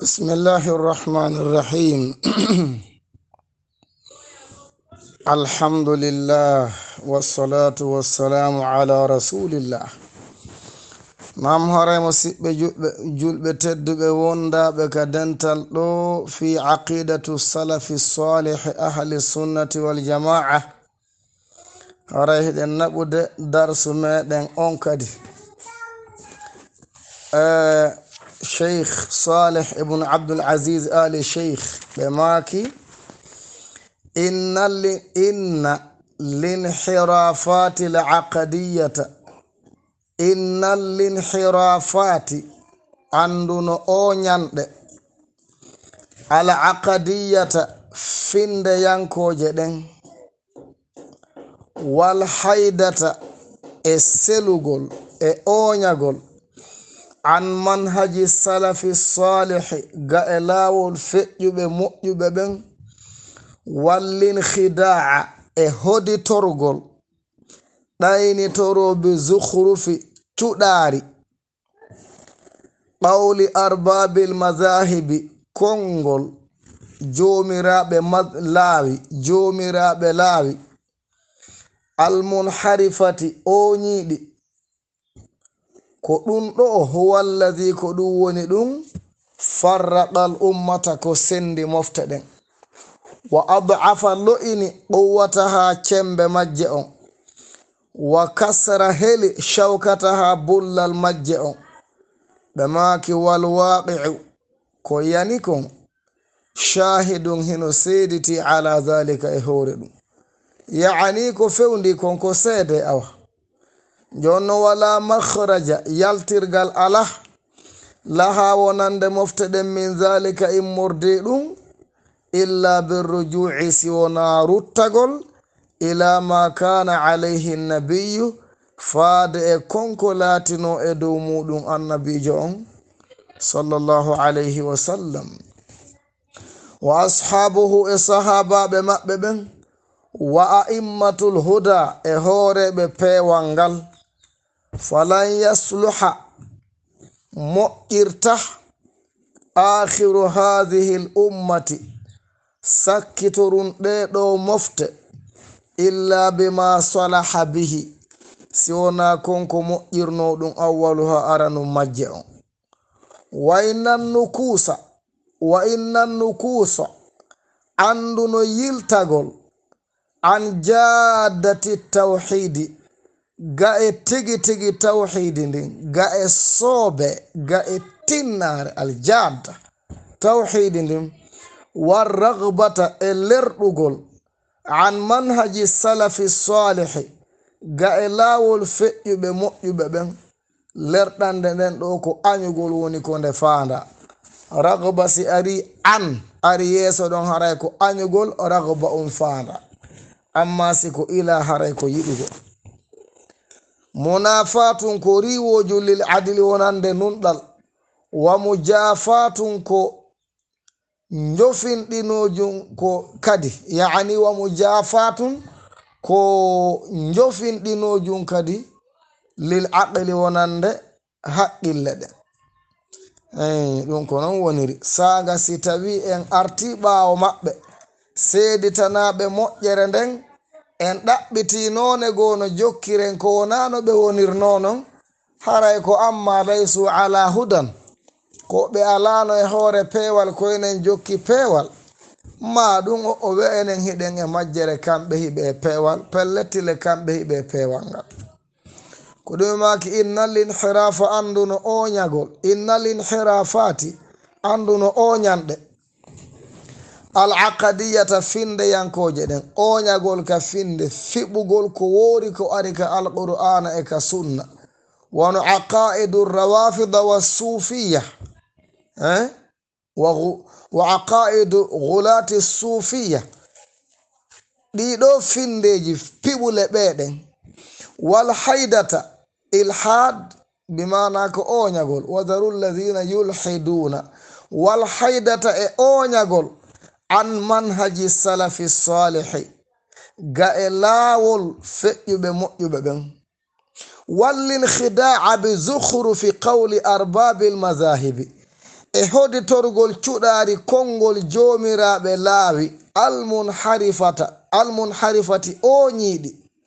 بسم الله الرحمن الرحيم الحمد لله والصلاة والسلام على رسول الله مام هوري مسيبه جلبه تدبه وندابه كدنتال دو في عقيدة السلف الصالح أهل السنة والجماعة هوري هدن نبود درس مدن أنكدي شيخ صالح ابن عبد العزيز آل شيخ بماكي إن الانحرافات العقدية إن الانحرافات عندنا أونيان العقدية فين ينكو جدن والحيدة السلوغول أونياغول عن منهج السلف الصالح قائلاو الفئجب مؤجب بن والانخداع هدي ترغل دايني ترو بزخرف تداري قول أرباب المذاهب كونغول جوميراب لاوي المنحرفة أونيدي ko ɗum ɗo huwa alladhi ko ɗum woni ɗum farraqal ummata ko sendi mofte ɗen wa ad'afa lo'ini quwwataha cembe majje on wa kasra heli shawkataha bullal majje on ɓe maaki wal waqi'u ko yani kon shahidun hino seediti ala dhalika e hoore ɗum yaani ko fewndi kon ko seede awa jonno wala makhraja yaltirgal ala laha wonande mofte ɗen min zalika immorde ɗum illa birruju'i siwona ruttagol ila ma kana alayhi nabiyu faade e konko latino e dow muɗum annabijo on sallallahu alayhi wa sallam wa ashabuhu e sahabaɓe maɓɓe ɓen wa a'immatul huda e hooreɓe peewal ngal falan yasluha moƴƴirta akhiru hadhihi l ummati sakkitorun ɗeɗo mofte illa bima salaha bihi si wona konko moƴƴirno ɗum awwaluha aranum majje on wa innan nukusa anduno yiltagol an jaddati tawhidi ga e tigi tawhidi ndin ga e soobe ga e tinnare aljadda tawhidi ndin war ragbata e lerɗugol an manhaji salafi salihi ga e laawol feƴƴuɓe moƴƴuɓe ɓen lerɗande nden ɗo ko añugol woni ko nde faanda ragba si ari yeeso ɗon haray ko añugol ragba on faanda amma si ko ila haray ko yiɗugo munafatun ko riwoju lil adli wonande nunɗal wa mujafatun ko jofinɗinojum ko kadi yaani wa mujafatun ko jofinɗinojum kadi lil aqli wonande haqqille ɗen ɗum ko non woniri saga si tawi en arti ɓaawo maɓɓe seeditanaɓe moƴƴere nden en ɗaɓɓiti noone goo no jokkiren ko wonano ɓe wonirnonon haray ko amma laysu ala hudan ko ɓe alano e hoore peewal koyenen jokki peewal ma ɗum o we'enen hiɗen e majjere kamɓe hiɓe e peewal pelletile kamɓe hiɓe e peewal ngal ko ɗum maki innal inhirafa anduno oñagol innal inhirafati anduno oñanɗe al aqadiyata finde yankoje ɗen oñagol ka finde fiɓugol ko woori ko ari ka alqur'ana e ka sunna wono aqaidu rawafida wa sufiya wa aqaidu gulati sufiya ɗiɗo findeji piɓule ɓeɗen wal haydata ilhad bimana ko oñagol wa daru alladhina yulhiduna wal haydata e oñagol an manhaji salafi salihi ga e laawol feƴƴuɓe moƴƴuɓe ɓen wallin khida'a bi zukhrufi qawli arbabil mazahibi e hoditorgol cuɗari konngol jomiraɓe laawi almunharifati o ñiiɗi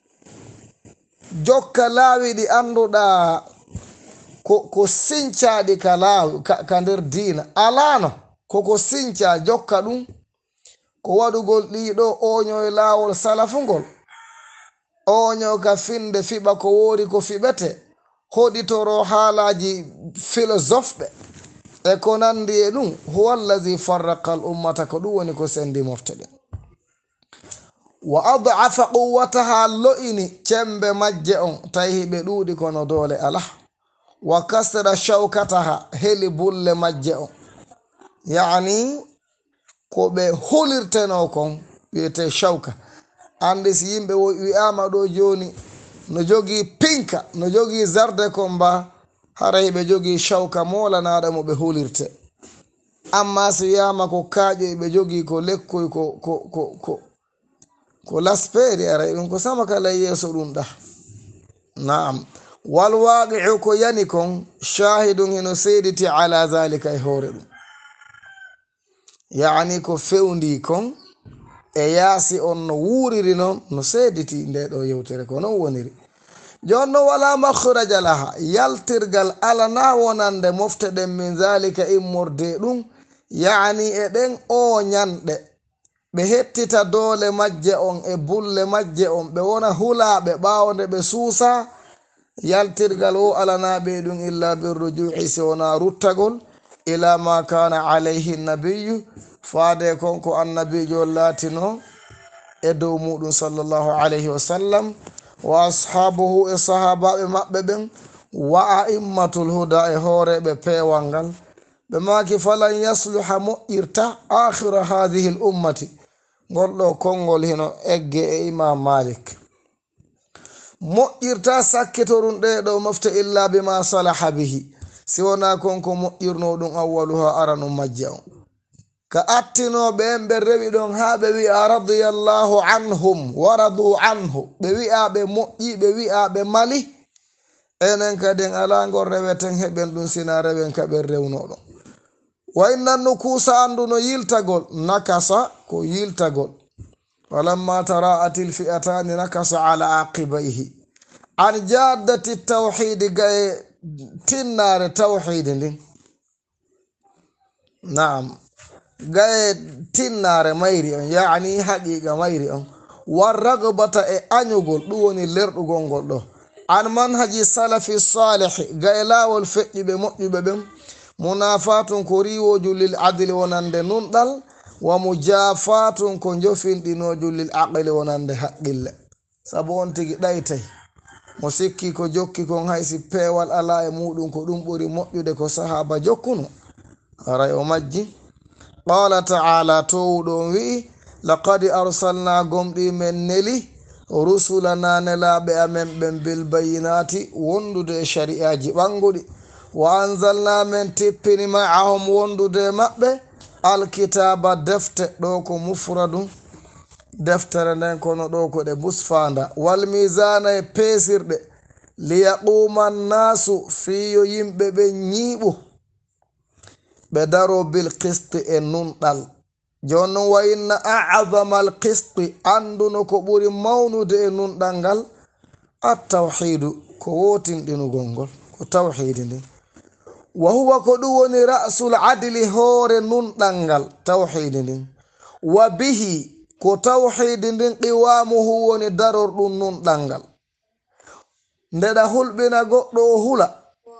jokka laawi ɗi annduɗa ko sincaɗi ka laawi ka nder diina alano koko sinca jokka ɗum ko waɗugol ɗiɗo oñoye laawol salafungol oño ka finde fiɓa ko woori ko fiɓete hoɗitoro haalaji philosophe e ko nandi e ɗum huwa allazi farraqa al ummata ko ɗum woni ko sendi mofte ɗen wa adafa quwwataha lo'ini cembe majje on tawi ɓe ɗuuɗi kono doole ala wa kasra shawkataha heli bulle majje on yani ko ɓe hulirteno kon wiyete shawka andi si yimɓe wi'ama ɗo joni no jogi pinka no jogi zarde kon mba haray ɓe jogi shawka molanaɗo mo ɓe hulirte amma so wiyama ko kaaƴoy ɓe jogi ko lekkoy ko laspeeri aray ɗum ko sama kala yeeso ɗum ɗa naam wal waqi'u ko yani kon shahidun hino seediti ala zalika e hoore ɗum yani ko fewndi kon e yaasi on no wuuriri noon no seediti nde ɗo yewtere ko non woniri jonno wala makhraja laha yaltirgal alana wonande mofte ɗen min zalika immorde ɗum yani e ɗen o ñanɗe ɓe hettita doole majje on e bulle majje on ɓe wona hulaɓe ɓawde ɓe suusa yaltirgal o alanaɓe ɗum illa birrujuhi si wona ruttagol ila ma kana alayhi nabiyu faade konko annabijo laatino e dow muɗum sallllahu alayhi wa sallam wa ashabuhu e sahabaɓe maɓɓe ɓen wa a'immatul huda e hooreɓe peewal ngal ɓe maki falan yasluha moƴƴirta akhira hadihi l ummati gonɗo konngol hino egge e imam malik moƴƴirta sakkitorum ɗe ɗo mofte illa bima salaha bihi si wona konko moƴƴirno ɗum awwaluha aranum majje on ka attinoɓe en ɓe rewi ɗon ha ɓe wi'a radiyallahu anhum wa radu anhu ɓe wi'a ɓe moƴƴi ɓe wi'a ɓe mali enen kadin ala ngol reweten heɓen ɗum sina rewen ka ɓen rewnoɗon wa innannu kuusa andu no yiltagol nakasa ko yiltagol walamma tara'atil fi'atani nakasa ala aqibayhi an jaddati tawhidi gaye tinnare tawhidi ndin naam gaye tinnare mayri on yani haqiqa mayri on war ragbata e anyugol ɗum woni lerɗugol ngol ɗo an manhaji salafi salihi gaye laawol feƴƴuɓe moƴƴuɓe ɓen munafatun ko riwoju lil adli wonande nunɗal wa mujafatun ko jofinɗinoju lil aqli wonande haqqille sabu on tigi ɗaytay mo sikki ko jokki kon haysi peewal ala e muɗum ko ɗum ɓuri moƴƴude ko sahaba jokkuno aray o majji qala ta'ala towɗon wi'i laqad arsalna gomɗi men neli rusulana nelaɓe amen ɓen bil bayinati wondude e shari'aji ɓanguɗi wa anzalna men tippini ma'ahum wondude maɓɓe alkitaba defte ɗo ko mufradu deftere nden kono ɗo ko ɗe busfanda wal misana e peesirɗe liyaquma nnasu fiyo yimɓe ɓe ñiiɓu ɓe daro bil qisti e nunɗal jon non wa inna a'zama al qisti anduno ko ɓuri mawnude e nunɗal ngal attawhidu ko wotinɗinugol ngol ko tawhidi ndin wa huwa ko ɗum woni ra'sul adli hoore nunɗal ngal tawhidi ndin wa bihi ko tawhidi ndin qiwamuhu woni darorɗum nunɗal ngal ndeɗa hulɓina goɗɗo o hula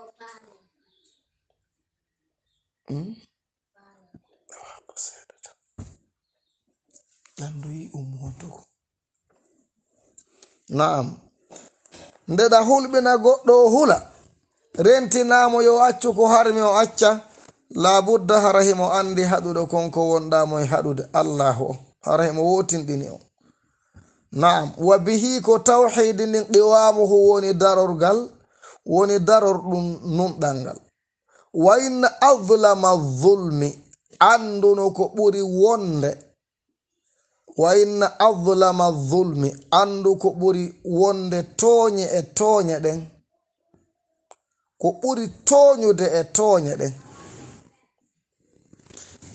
naam ndeɗa hulɓina goɗɗo o hula rentinamo yo accu ko harmi o acca labudda hara himo andi haɗuɗo konko wonɗamo e haɗude allahu o hara himo wotinɗini o naam wa bihi ko tawhidi ndin qiwamuhu woni darorgal woni darorɗum nunɗal ngal wa inna adlama zulmi anduno ko ɓuri wonde wa inna adlama zulmi andu ko ɓuri wonde tooñe e tooñe ɗen ko ɓuri tooñude e tooñe ɗen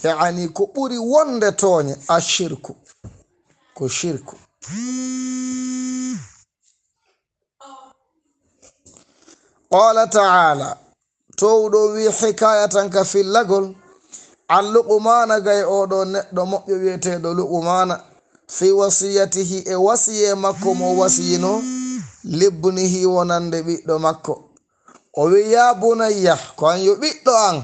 yani ko ɓuri wonde toñe ashirku ko shirku. qala taala towɗo wi hikayatan ka fillagol an luqmana gay oɗo neɗɗo moƴƴo wiyeteɗo luqmana fi wasiyatihi e wasiye makko mo wasiyino libnihi wonande ɓiɗɗo makko. o wi ya bunayya ko an yo ɓiɗɗo an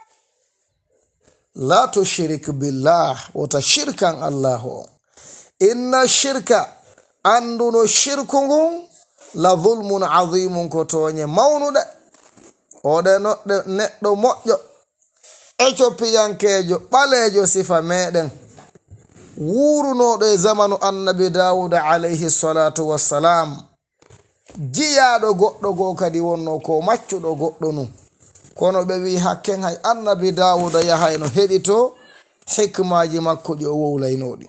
la tushrik billah wota shirkan allahu o. inna shirka anduno shirku ngun la zulmun azimun ko toñe mawnuɗe. oɗe neɗɗo moƴƴo etiopiyankejo ɓalejo sifa meɗen wurunoɗo e zamanu annabi dawuda alayhi salatu wassalam, jiyaɗo goɗɗo goo kadi wonno ko maccuɗo goɗɗo nu, kono ɓe wi hakken hay annabi dawuda yahayno heɗito hikmaji makko ɗi o wowlaynoɗi.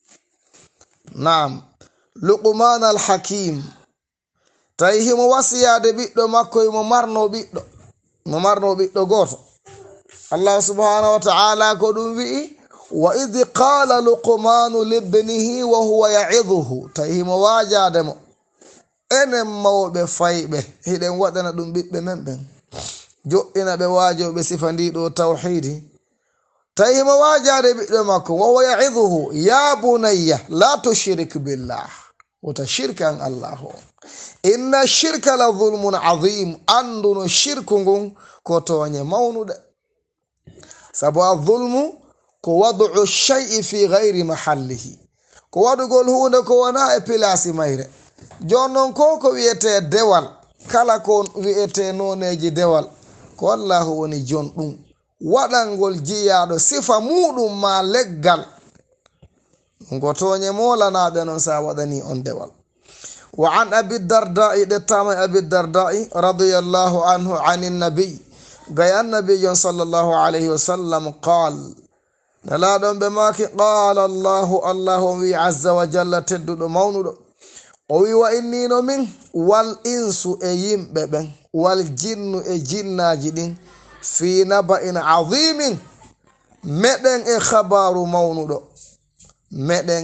nam luqman al hakim tawi himo wasiyade ɓiɗɗo makko imo marno ɓiɗɗo goto. allah subhanahu wa ta'ala ko ɗum wi'i wa idh qala luqmanu libnihi wa huwa ya'iduhu, tawi himo wajademo enen mawɓe fayɓe hiɗen waɗana ɗum ɓiɓɓe men ɓen jo'ina ɓe wajoɓe sifa ndiɗo tawhidi. tawi himo wajade ɓiɗɗo makko wa huwa ya'iduhu ya bunayya la tushrik billah wota shirkan allahu. inna shirka la zulmun azim anduno shirku ngun ko toñe mawnuɗe. sabu a zulmu ko wadu'u shay'i fi gayri mahallihi, ko waɗugol hunde ko wona e pilasi mayre. jon noon ko wiyete dewal, kala ko wiyete noneji dewal ko allahu woni jon ɗum waɗangol jiyaɗo sifa muɗum ma leggal ngo toñe molanaɓe noon sa waɗani on dewal. wa an abi dardai ɗettama e abi dardai radiyallahu anhu ani nabi gay annabijon sallllahu alayhi wa sallam qal nelaɗon ɓe maki qala allahu wi azza wa jalla tedduɗo mawnuɗo o wi wa innino min wal insu e yimɓe ɓen wal jinnu e jinnaji ɗin fi naba'in azimin meɗen e habaru mawnuɗo meɗen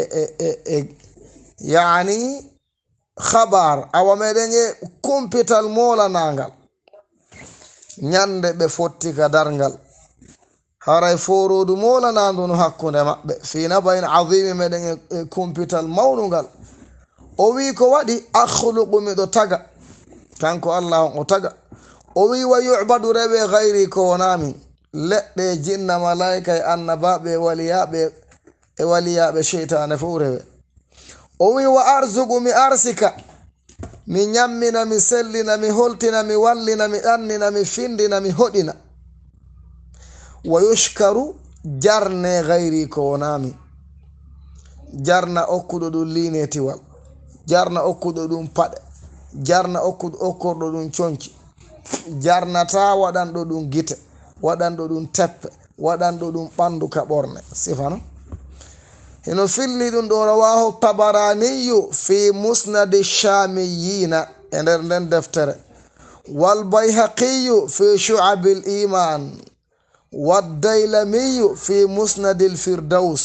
yani habar awa meɗen e kumpital molanagal ñande ɓe fotti ka dargal haray forodu molanadu no hakkunde maɓɓe fi naba'in azimi meɗen e kumpital mawnugal. o wi ko waɗi akhluqu miɗo taga kanko allah on o taga. o wi wa yu'badu rewe gayri ko wonami leɗɗe jinna malaika e annabaɓe e waliyaɓe sheytane fo rewe. o wi wa arzuqu mi arsika mi ñammina mi sellina mi holtina mi wallina mi ɗannina mi findina mi hoɗina. wa yushkaru jarne gayri ko wonami jarna okkuɗo ɗum linetiwal, jarna okkuɗo ɗum paɗe, jarna okkorɗo ɗum conci, jarnata waɗanɗo ɗum gite, waɗanɗo ɗum teppe, waɗanɗo ɗum ɓandu ka ɓorne sifano. hino filli ɗum ɗo rawahu tabaraniyu fi musnadi shamiyina e nder nden deftere, wal bayhaqiyu fi shu'abil iman, waddaylamiyu fi musnadil firdaus.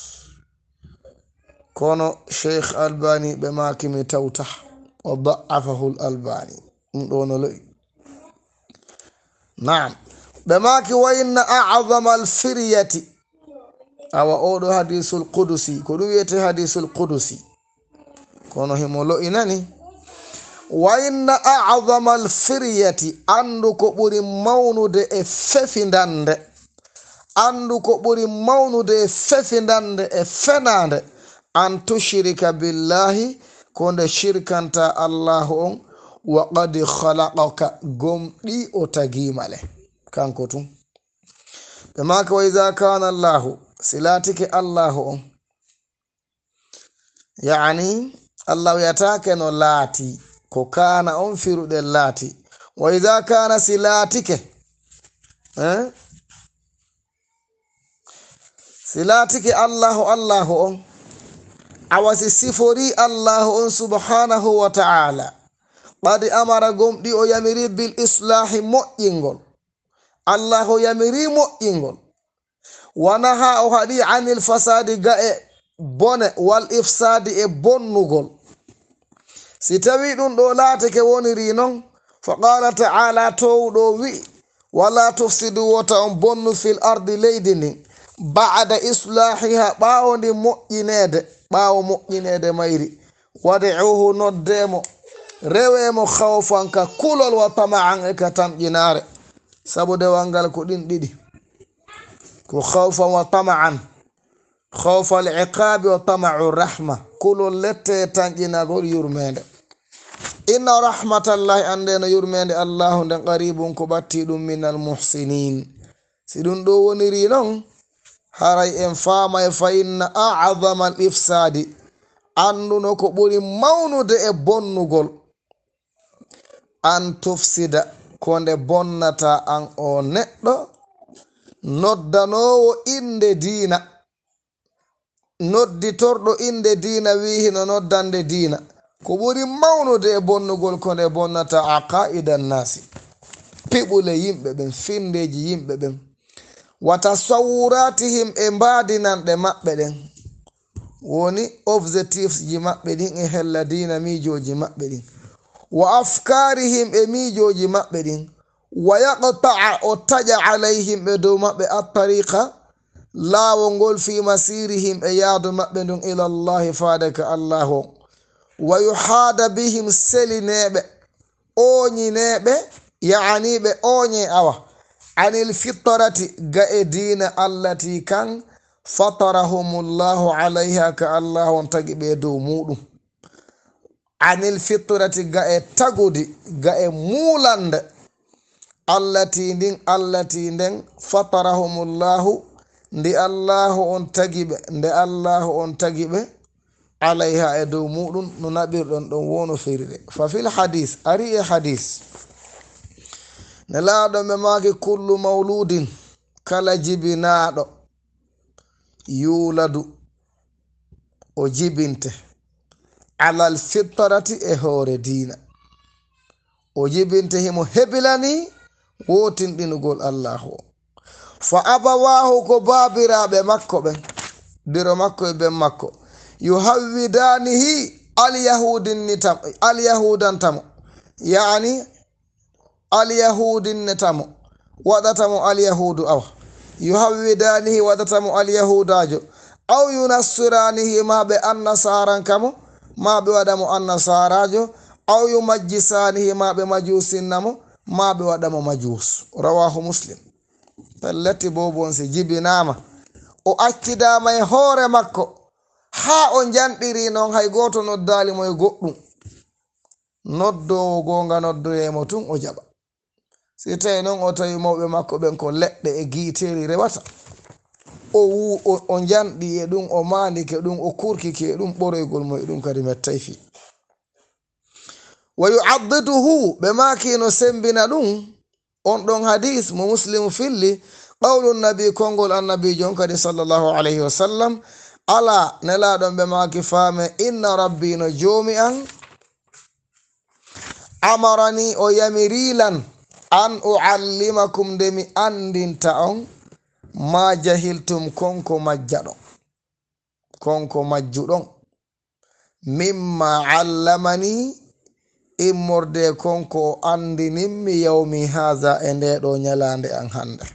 kono sheikh albani ɓe makimi tawta o da'afahu l albani ɗum ɗo no lo'i. naam ɓe maki wa inna a'zama al firyati awa oɗo hadisul qudusi ko ɗum wiyete hadisul qudusi kono himo lo'inani. wa inna a'zama al firyati andu ko ɓuri mawnude e fefindande, andu ko ɓuri mawnude e fefindande e fenande an tushrika billahi ko nde shirkanta allahu on wa qad khalaqaka gomɗi o tagimale kanko tum. ɓe maka wa iza kana allahu silatike allahu on yani allah wiyatake no laati ko kana on firuɗe laati. wa iza kana silatike silatike allahu on awasi sifori allahu on subhanahu wa ta'ala ɓadi amara gomɗi o yamiri bil islahi moƴƴingol, allahu yamiri moƴƴingol. wanaha o haɗi anil fasadi ga e bone wal ifsadi e bonnugol. si tawi ɗum ɗo laatake woniri non fa qala ta'ala towɗo wi wala tufsidu wota on bonnu fil ardi leydi ndin ba'da islahiha ɓawo ndi moƴƴinede mayri wadi'uhu noddemo rewemo khawfan ka kulol wa tama'an e ka tamƴinare. sabu dewal ngal ko ɗin ɗiɗi ko khawfan wa tama'an, khawfa al-iqabi wa tama'u rahma, kulol lette tamƴinagol yurmede. inna rahmatallahi ande no yurmede allahu nden qaribun ko batti ɗum minal muhsinin. si ɗum ɗo woniri non haray en faamay fa inna a'zama al-ifsadi anduno ko ɓuri mawnude e bonnugol an tufsida ko nde bonnata an o neɗɗo noddanowo inde diina, nodditorɗo inde diina wihi no noddande diina ko ɓuri mawnude e bonnugol ko nde bonnata aqaidan nasi, piɓule yimɓe ɓen, findeji yimɓe ɓen, wa tasawuratihim e mbadinanɗe maɓɓe ɗen, woni objectifs ji maɓɓe ɗin e hella diina mijoji maɓɓe ɗin, wa afkarihim e mijoji maɓɓe ɗin, wa yaqta'a o taƴa alayhim e dow maɓɓe attariqa laawol ngol fi masirihim e yaadu maɓɓe ɗum ilallahi faade ka allah o, wa yuhada bihim selineɓe oñineɓe yaaniɓe oñe awa anil fitrati ga e diina allati kan fatarahumullahu alayha ka allah on tagi ɓe dow muɗum. anil fitrati ga e tagudi ga e mulande allati nden fatarahumullahu ndi allahu on tagi ɓe alayha e dow muɗum no naɓirɗon ɗon wono firde. fa fil hadis ari e hadis ne laaɗo me maaki kullu mawludin kala jibinaɗo yuladu o jibinte alal fitrati e hoore diina, o jibinte himo hebilani wotinɗinugol allahu o. fa abawahu ko babiraɓe makko ɓen diro makko e ben makko yuhawwidanihi alyahudantamo yani alyahudinnetamo waɗatamo alyahudu awa yuhawwidanihi waɗatamo alyahudajo aw yunassiranihi maɓe annasarankamo maɓe waɗamo annasarajo aw yumajjisanihi maɓe majusinnamo maɓe waɗamo majus. rawahu muslim. pelleti bobon si jibinama o accidama e hoore makko ha o janɗiri noon hay goto noddalimo e goɗɗum, noddowo gonga noddoyemo tun o jaɓa. si tawi noon o tawi mawɓe makko ɓen ko leɗɗe e guiteri rewata o janɗi e ɗum, o mandike ɗum, o kurkiki e ɗum, ɓoroygol mo e ɗum kadi mettay fi. wa yu'addiduhu ɓe makino sembina ɗum on ɗon hadis mo muslimu filli qawlu nabi kongol annabijo on kadi sallallahu alayhi wa sallam ala nelaɗon ɓe maki faame inna rabbi no joomi an amarani o yamirilan an uallimakum nde mi andinta on ma jahiltum konko majjaɗon, konko majjuɗon, mimma allamani immorde konko o andininmi yawmi haza e ndeɗo ñalande an hande.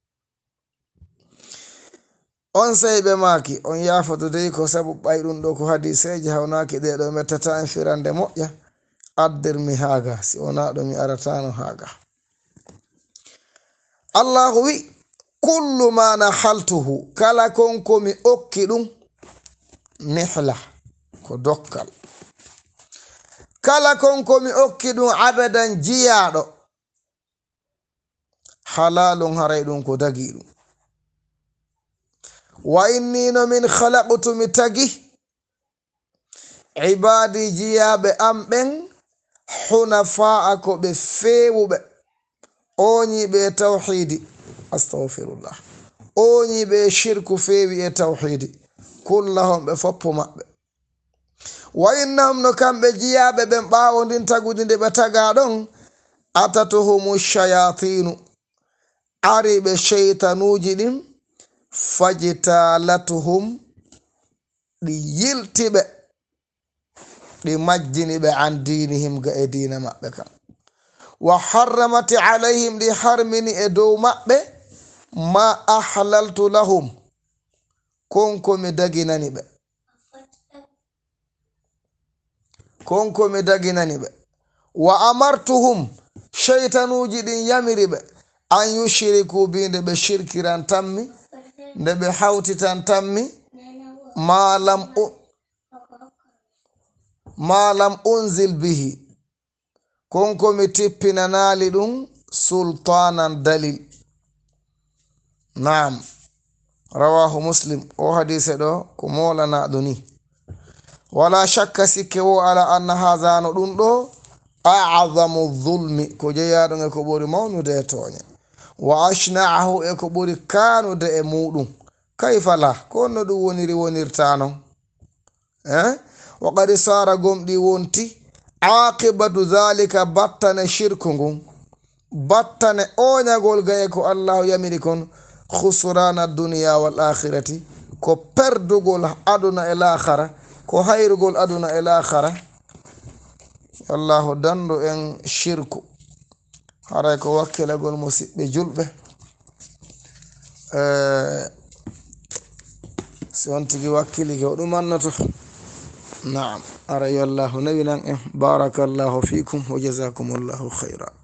on seyɓe maki on yafoto dey ko sabu ɓayɗum ɗo ko hadiseji hawnaki ɗeɗo mettata en firande moƴƴa addirmi haga, si wona ɗo mi aratano haga. allahu wi kullu ma nahaltuhu kala konko mi okki ɗum nihla ko dokkal, kala konko mi okki ɗum abadan jiyaɗo halalun haray ɗum ko dagi ɗum. wa inni no min khalaqtu mi tagi ibadi jiyaɓe am ɓen hunafa'a ko ɓe fewuɓe oñiɓe tawhidi, astaghfirullah, oñiɓe shirku fewi e tawhidi kullahum ɓe foppo maɓɓe. wa innahum no kamɓe jiyaɓe ɓen ɓawo ndin tagudi nde ɓe taga ɗon atatuhumu shayatinu ari ɓe sheytanuji ɗin fajtalatuhum ɗi yiltiɓe ɗi majjiniɓe an dinihim ga e dina maɓɓe kam wa harramati alayhim ɗi harmini e dow maɓɓe ma ahlaltu lahum konkomi daginani ɓe wa amartuhum sheytanuji ɗin yamiri ɓe an yushriku bi nde ɓe shirkiran tammi nde ɓe hawtitan tammi malam unzil bihi konkomi tippinanali ɗum sultanan dalil. Naam, rawahu muslim. O hadise ɗo ko molanaɗo ni wala shakka sikke wo ala anna hazano ɗum ɗo a'zamu zulmi ko jeyaɗum e ko ɓuri mawnude e toñe wa ashna'ahu e ko ɓuri kanude e muɗum kayfa la ko no ɗum wonirtano wa qad sara gomɗi wonti aqibatu dhalika battane shirku ngun battane oñagol ga e ko allahu yamiri kon khusrana dunya wal akhirati ko perdugol aduna e l'akhara ko hayrugol aduna e l'akhara. Allahu dandu en shirku haray ko wakkilagol musidɓe julɓe si on tigi wakkili ko ɗum annoto. Naam, ara yo Allahu nawinan en. Barakallahu fikum wa jazakumullahu khayra.